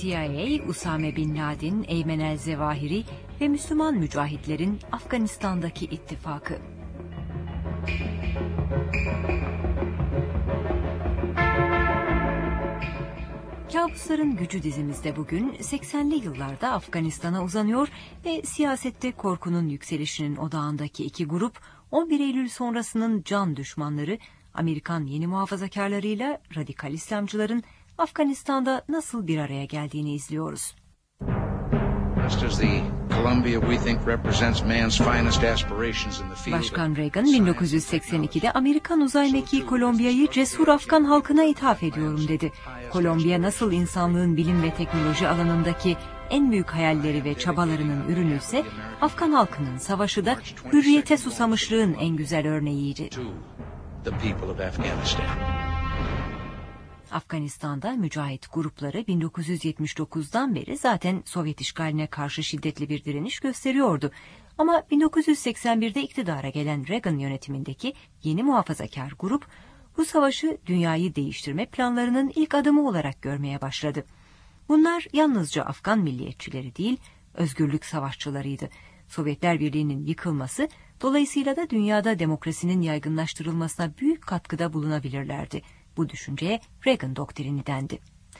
CIA, Usame Bin Laden, Eymen el-Zevahiri ve Müslüman mücahitlerin Afganistan'daki ittifakı. Kabusların Gücü dizimizde bugün 80'li yıllarda Afganistan'a uzanıyor ve siyasette korkunun yükselişinin odağındaki iki grup 11 Eylül sonrasının can düşmanları Amerikan yeni muhafazakarlarıyla radikal İslamcıların Afganistan'da nasıl bir araya geldiğini izliyoruz. Başkan Reagan 1982'de Amerikan uzay mekiği Kolombiya'yı cesur Afgan halkına ithaf ediyorum dedi. Kolombiya nasıl insanlığın bilim ve teknoloji alanındaki en büyük hayalleri ve çabalarının ürünü ise Afgan halkının savaşı da hürriyete susamışlığın en güzel örneğiydi. Afganistan'da mücahit grupları 1979'dan beri zaten Sovyet işgaline karşı şiddetli bir direniş gösteriyordu. Ama 1981'de iktidara gelen Reagan yönetimindeki yeni muhafazakar grup bu savaşı dünyayı değiştirme planlarının ilk adımı olarak görmeye başladı. Bunlar yalnızca Afgan milliyetçileri değil, özgürlük savaşçılarıydı. Sovyetler Birliği'nin yıkılması, dolayısıyla da dünyada demokrasinin yaygınlaştırılmasına büyük katkıda bulunabilirlerdi. Bu düşünceye Reagan doktrini dendi.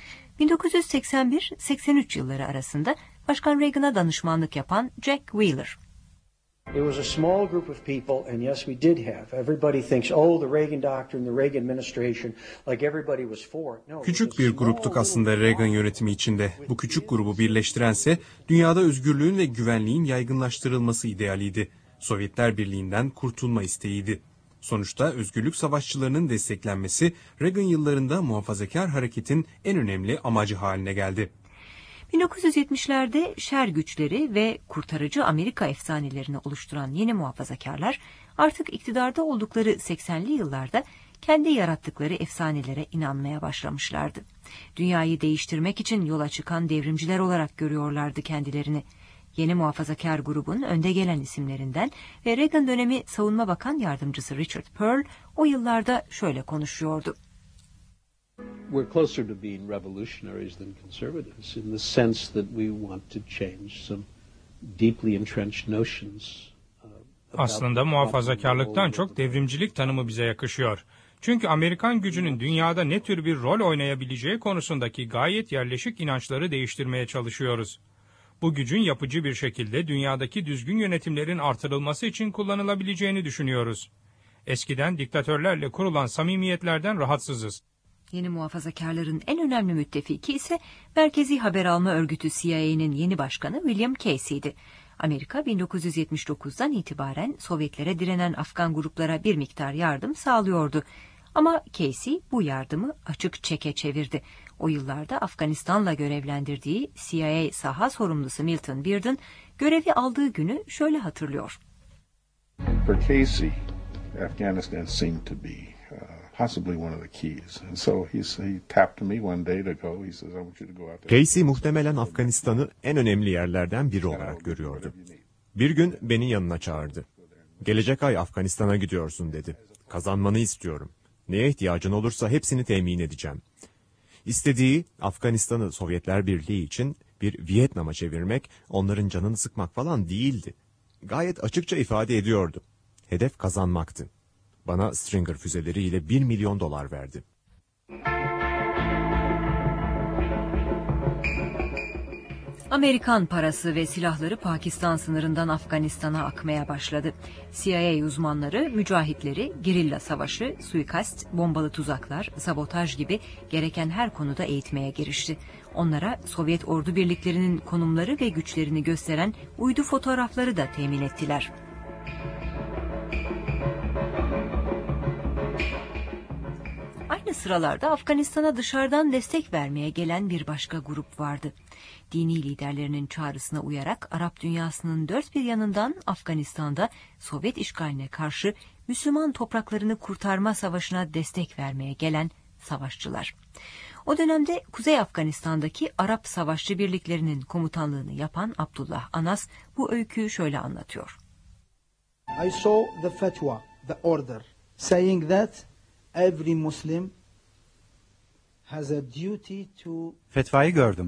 1981-83 yılları arasında Başkan Reagan'a danışmanlık yapan Jack Wheeler. It was a small group of people, and yes, we did have. Everybody thinks, oh, the Reagan doctrine, the Reagan administration, like everybody was for it. No, küçük bir gruptuk aslında Reagan yönetimi içinde. Bu küçük grubu birleştirense dünyada özgürlüğün ve güvenliğin yaygınlaştırılması idealiydi. Sovyetler Birliği'nden kurtulma isteğiydi. Sonuçta özgürlük savaşçılarının desteklenmesi Reagan yıllarında muhafazakar hareketin en önemli amacı haline geldi. 1970'lerde şer güçleri ve kurtarıcı Amerika efsanelerini oluşturan yeni muhafazakarlar artık iktidarda oldukları 80'li yıllarda kendi yarattıkları efsanelere inanmaya başlamışlardı. Dünyayı değiştirmek için yola çıkan devrimciler olarak görüyorlardı kendilerini. Yeni muhafazakar grubun önde gelen isimlerinden ve Reagan dönemi Savunma Bakan Yardımcısı Richard Perle o yıllarda şöyle konuşuyordu. We're closer to being revolutionaries than conservatives in the sense that we want to change some deeply entrenched notions. Aslında muhafazakarlıktan çok devrimcilik tanımı bize yakışıyor. Çünkü Amerikan gücünün dünyada ne tür bir rol oynayabileceği konusundaki gayet yerleşik inançları değiştirmeye çalışıyoruz. Bu gücün yapıcı bir şekilde dünyadaki düzgün yönetimlerin artırılması için kullanılabileceğini düşünüyoruz. Eskiden diktatörlerle kurulan samimiyetlerden rahatsızız. Yeni muhafazakarların en önemli müttefiki ise Merkezi Haber Alma Örgütü CIA'nin yeni başkanı William Casey'di. Amerika 1979'dan itibaren Sovyetlere direnen Afgan gruplara bir miktar yardım sağlıyordu. Ama Casey bu yardımı açık çeke çevirdi. O yıllarda Afganistan'la görevlendirdiği CIA saha sorumlusu Milton Bearden görevi aldığı günü şöyle hatırlıyor. For Casey, Afghanistan seemed to be possibly one of the keys. And so he tapped me one day to go. He says, I want you to go out there. Casey muhtemelen Afganistan'ı en önemli yerlerden biri olarak görüyordu. Bir gün beni yanına çağırdı. Gelecek ay Afganistan'a gidiyorsun dedi. Kazanmanı istiyorum. Neye ihtiyacın olursa hepsini temin edeceğim. İstediği Afganistan'ı Sovyetler Birliği için bir Vietnam'a çevirmek, onların canını sıkmak falan değildi. Gayet açıkça ifade ediyordu. Hedef kazanmaktı. Bana Stinger füzeleriyle $1 milyon verdi. Amerikan parası ve silahları Pakistan sınırından Afganistan'a akmaya başladı. CIA uzmanları, mücahitleri, gerilla savaşı, suikast, bombalı tuzaklar, sabotaj gibi gereken her konuda eğitmeye girişti. Onlara Sovyet ordu birliklerinin konumları ve güçlerini gösteren uydu fotoğrafları da temin ettiler. Aynı sıralarda Afganistan'a dışarıdan destek vermeye gelen bir başka grup vardı. Dini liderlerinin çağrısına uyarak Arap dünyasının dört bir yanından Afganistan'da Sovyet işgaline karşı Müslüman topraklarını kurtarma savaşına destek vermeye gelen savaşçılar. O dönemde Kuzey Afganistan'daki Arap savaşçı birliklerinin komutanlığını yapan Abdullah Anas bu öyküyü şöyle anlatıyor. I saw the fatwa, the order, saying that every Muslim has a duty to... Fetvayı gördüm.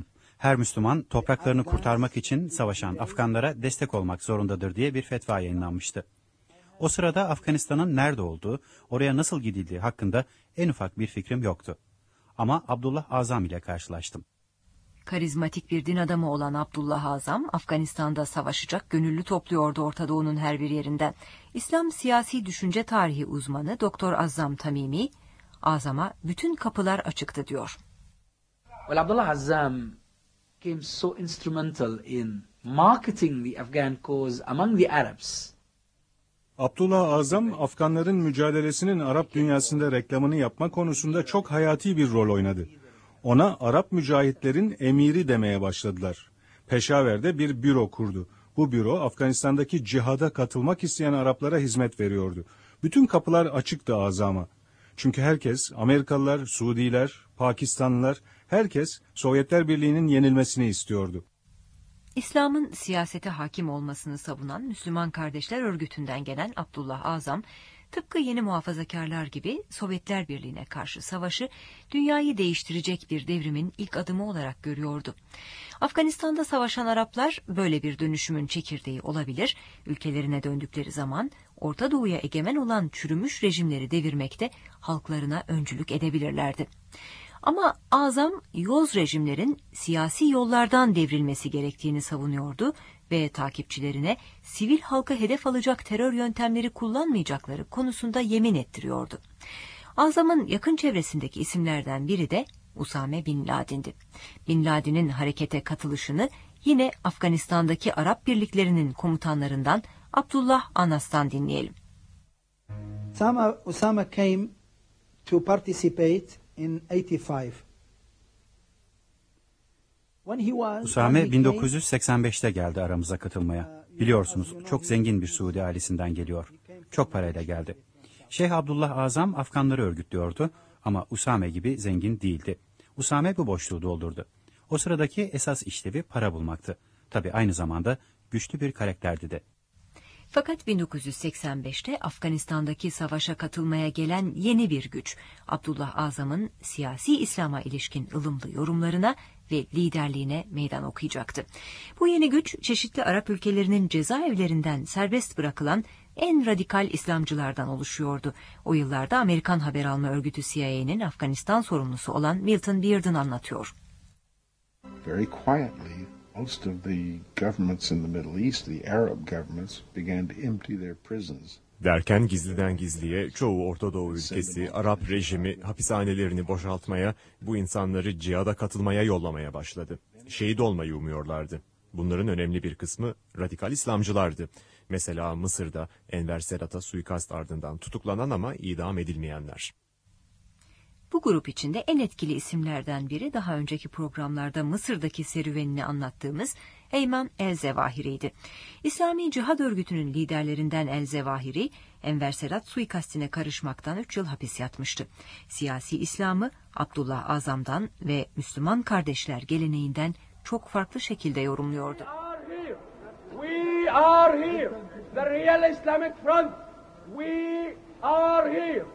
her Müslüman topraklarını kurtarmak için savaşan Afganlara destek olmak zorundadır diye bir fetva yayınlanmıştı. O sırada Afganistan'ın nerede olduğu, oraya nasıl gidildiği hakkında en ufak bir fikrim yoktu. Ama Abdullah Azam ile karşılaştım. Karizmatik bir din adamı olan Abdullah Azam, Afganistan'da savaşacak gönüllü topluyordu Orta Doğu'nun her bir yerinden. İslam siyasi düşünce tarihi uzmanı Doktor Azzam Tamimi, Azam'a bütün kapılar açıktı diyor. Well, Abdullah Azzam became so instrumental in marketing the Afghan cause among the Arabs. Abdullah Azam, Afganların mücadelesinin Arap dünyasında reklamını yapma konusunda çok hayati bir rol oynadı. Ona Arap mücahitlerin emiri demeye başladılar. Peşaver'de bir büro kurdu. Bu büro Afganistan'daki cihada katılmak isteyen Araplara hizmet veriyordu. Bütün kapılar açıktı Azam'a. Çünkü herkes, Amerikalılar, Suudiler, Pakistanlılar, herkes Sovyetler Birliği'nin yenilmesini istiyordu. İslam'ın siyasete hakim olmasını savunan Müslüman Kardeşler Örgütü'nden gelen Abdullah Azam, tıpkı yeni muhafazakarlar gibi Sovyetler Birliği'ne karşı savaşı dünyayı değiştirecek bir devrimin ilk adımı olarak görüyordu. Afganistan'da savaşan Araplar böyle bir dönüşümün çekirdeği olabilir, ülkelerine döndükleri zaman Orta Doğu'ya egemen olan çürümüş rejimleri devirmekte halklarına öncülük edebilirlerdi. Ama Azam, yoz rejimlerin siyasi yollardan devrilmesi gerektiğini savunuyordu ve takipçilerine sivil halka hedef alacak terör yöntemleri kullanmayacakları konusunda yemin ettiriyordu. Azam'ın yakın çevresindeki isimlerden biri de Usame Bin Laden'di. Bin Laden'in harekete katılışını yine Afganistan'daki Arap birliklerinin komutanlarından Abdullah Anas'tan dinleyelim. Usama came to participate in 85. Usame 1985'te geldi aramıza katılmaya. Biliyorsunuz çok zengin bir Suudi ailesinden geliyor. Çok parayla geldi. Şeyh Abdullah Azam Afganları örgütlüyordu ama Usame gibi zengin değildi. Usame bu boşluğu doldurdu. O sıradaki esas işlevi para bulmaktı. Tabii aynı zamanda güçlü bir karakterdi de. Fakat 1985'te Afganistan'daki savaşa katılmaya gelen yeni bir güç, Abdullah Azam'ın siyasi İslam'a ilişkin ılımlı yorumlarına ve liderliğine meydan okuyacaktı. Bu yeni güç, çeşitli Arap ülkelerinin cezaevlerinden serbest bırakılan en radikal İslamcılardan oluşuyordu. O yıllarda Amerikan haber alma örgütü CIA'nin Afganistan sorumlusu olan Milton Bearden anlatıyor. Very quietly, most of the governments in the Middle East, the Arab governments, began to empty their prisons. Derken gizliden gizliye çoğu Orta Doğu ülkesi Arap rejimi hapishanelerini boşaltmaya, bu insanları cihada katılmaya yollamaya başladı. Şehit olmayı umuyorlardı. Bunların önemli bir kısmı radikal İslamcılardı. Mesela Mısır'da Enver Sedat'a suikast ardından tutuklanan ama idam edilmeyenler. Bu grup içinde en etkili isimlerden biri daha önceki programlarda Mısır'daki serüvenini anlattığımız Eyman el-Zevahiri'ydi. İslami Cihad Örgütü'nün liderlerinden el-Zevahiri, Enver Sedat suikastine karışmaktan 3 yıl hapis yatmıştı. Siyasi İslam'ı Abdullah Azam'dan ve Müslüman kardeşler geleneğinden çok farklı şekilde yorumluyordu. We are here, the real Islamic front. We are here.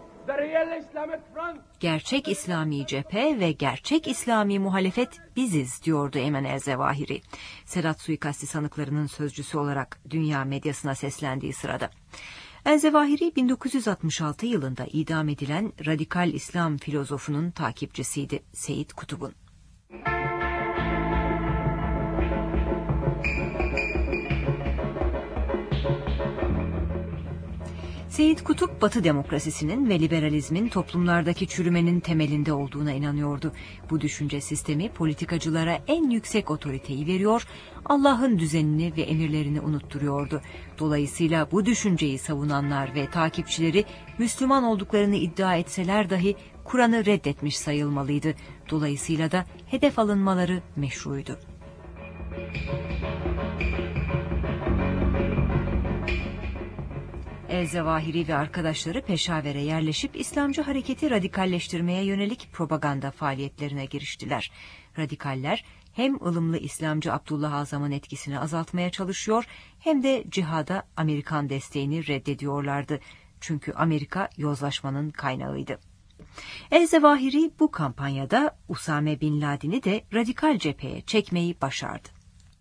Gerçek İslami cephe ve gerçek İslami muhalefet biziz diyordu Eyman el-Zevahiri. Sedat suikasti sanıklarının sözcüsü olarak dünya medyasına seslendiği sırada. El-Zevahiri 1966 yılında idam edilen radikal İslam filozofunun takipçisiydi, Seyyid Kutub'un. Seyyid Kutup, Batı demokrasisinin ve liberalizmin toplumlardaki çürümenin temelinde olduğuna inanıyordu. Bu düşünce sistemi politikacılara en yüksek otoriteyi veriyor, Allah'ın düzenini ve emirlerini unutturuyordu. Dolayısıyla bu düşünceyi savunanlar ve takipçileri Müslüman olduklarını iddia etseler dahi Kur'an'ı reddetmiş sayılmalıydı. Dolayısıyla da hedef alınmaları meşruydu. El-Zevahiri ve arkadaşları Peşaver'e yerleşip İslamcı hareketi radikalleştirmeye yönelik propaganda faaliyetlerine giriştiler. Radikaller hem ılımlı İslamcı Abdullah Azam'ın etkisini azaltmaya çalışıyor hem de cihada Amerikan desteğini reddediyorlardı. Çünkü Amerika yozlaşmanın kaynağıydı. El-Zevahiri bu kampanyada Usame Bin Laden'i de radikal cepheye çekmeyi başardı.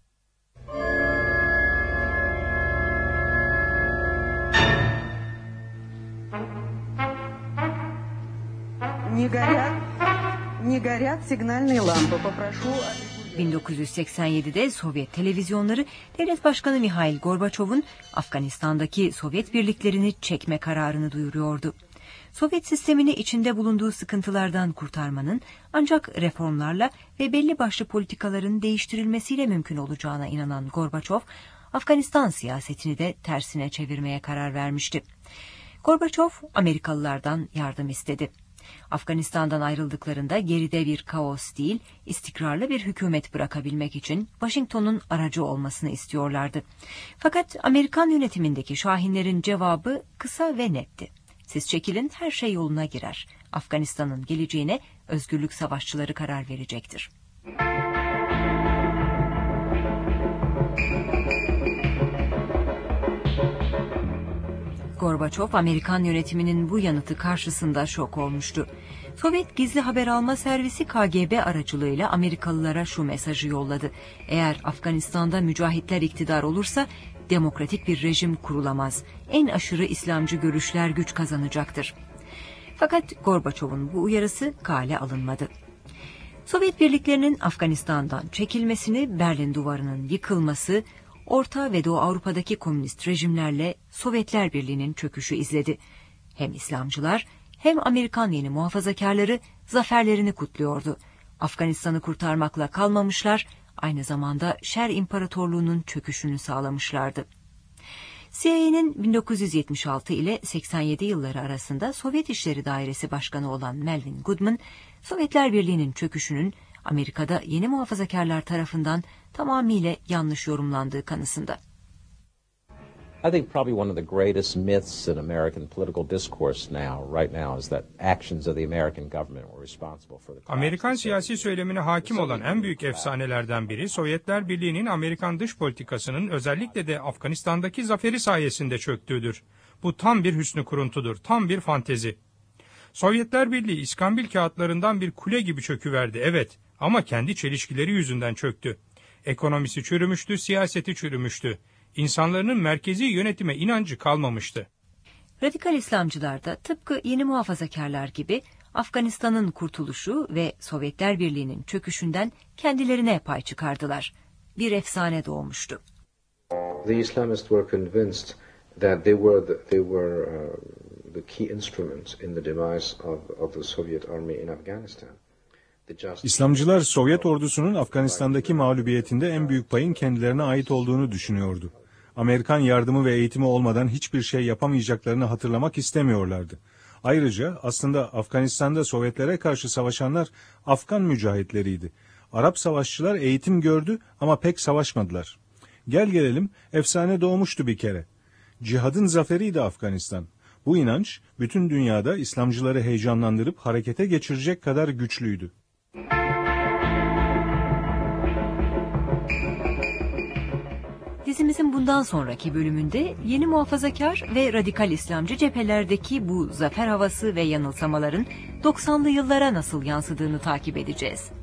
Не горят сигнальные лампы. Попрошу... 1987'de Sovyet televizyonları Devlet Başkanı Mihail Gorbaçov'un Afganistan'daki Sovyet birliklerini çekme kararını duyuruyordu. Sovyet sistemini içinde bulunduğu sıkıntılardan kurtarmanın ancak reformlarla ve belli başlı politikaların değiştirilmesiyle mümkün olacağına inanan Gorbaçov, Afganistan siyasetini de tersine çevirmeye karar vermişti. Gorbaçov, Amerikalılardan yardım istedi. Afganistan'dan ayrıldıklarında geride bir kaos değil, istikrarlı bir hükümet bırakabilmek için Washington'un aracı olmasını istiyorlardı. Fakat Amerikan yönetimindeki şahinlerin cevabı kısa ve netti. Siz çekilin, her şey yoluna girer. Afganistan'ın geleceğine özgürlük savaşçıları karar verecektir. Gorbaçov, Amerikan yönetiminin bu yanıtı karşısında şok olmuştu. Sovyet gizli haber alma servisi KGB aracılığıyla Amerikalılara şu mesajı yolladı: eğer Afganistan'da mücahitler iktidar olursa demokratik bir rejim kurulamaz. En aşırı İslamcı görüşler güç kazanacaktır. Fakat Gorbaçov'un bu uyarısı kale alınmadı. Sovyet birliklerinin Afganistan'dan çekilmesini, Berlin Duvarı'nın yıkılması, Orta ve Doğu Avrupa'daki komünist rejimlerle Sovyetler Birliği'nin çöküşü izledi. Hem İslamcılar hem Amerikan yeni muhafazakarları zaferlerini kutluyordu. Afganistan'ı kurtarmakla kalmamışlar, aynı zamanda Şer İmparatorluğu'nun çöküşünü sağlamışlardı. CIA'nin 1976 ile 87 yılları arasında Sovyet İşleri Dairesi Başkanı olan Melvin Goodman, Sovyetler Birliği'nin çöküşünün Amerika'da yeni muhafazakarlar tarafından tamamıyla yanlış yorumlandığı kanısında. I think probably one of the greatest myths in American political discourse right now is that actions of the American government were responsible for the Amerikan siyasi söylemine hakim olan en büyük efsanelerden biri, Sovyetler Birliği'nin Amerikan dış politikasının özellikle de Afganistan'daki zaferi sayesinde çöktüğüdür. Bu tam bir hüsnü kuruntudur, tam bir fantezi. Sovyetler Birliği iskambil kağıtlarından bir kule gibi çöküverdi, evet, ama kendi çelişkileri yüzünden çöktü. Ekonomisi çürümüştü, siyaseti çürümüştü. İnsanların merkezi yönetime inancı kalmamıştı. Radikal İslamcılar da tıpkı yeni muhafazakarlar gibi Afganistan'ın kurtuluşu ve Sovyetler Birliği'nin çöküşünden kendilerine pay çıkardılar. Bir efsane doğmuştu. The Islamists were convinced that they were the key instruments in the demise of the Soviet army in Afghanistan. İslamcılar Sovyet ordusunun Afganistan'daki mağlubiyetinde en büyük payın kendilerine ait olduğunu düşünüyordu. Amerikan yardımı ve eğitimi olmadan hiçbir şey yapamayacaklarını hatırlamak istemiyorlardı. Ayrıca aslında Afganistan'da Sovyetlere karşı savaşanlar Afgan mücahitleriydi. Arap savaşçılar eğitim gördü ama pek savaşmadılar. Gel gelelim efsane doğmuştu bir kere. Cihadın zaferiydi Afganistan. Bu inanç bütün dünyada İslamcıları heyecanlandırıp harekete geçirecek kadar güçlüydü. Dizimizin bundan sonraki bölümünde yeni muhafazakar ve radikal İslamcı cephelerdeki bu zafer havası ve yanılsamaların 90'lı yıllara nasıl yansıdığını takip edeceğiz.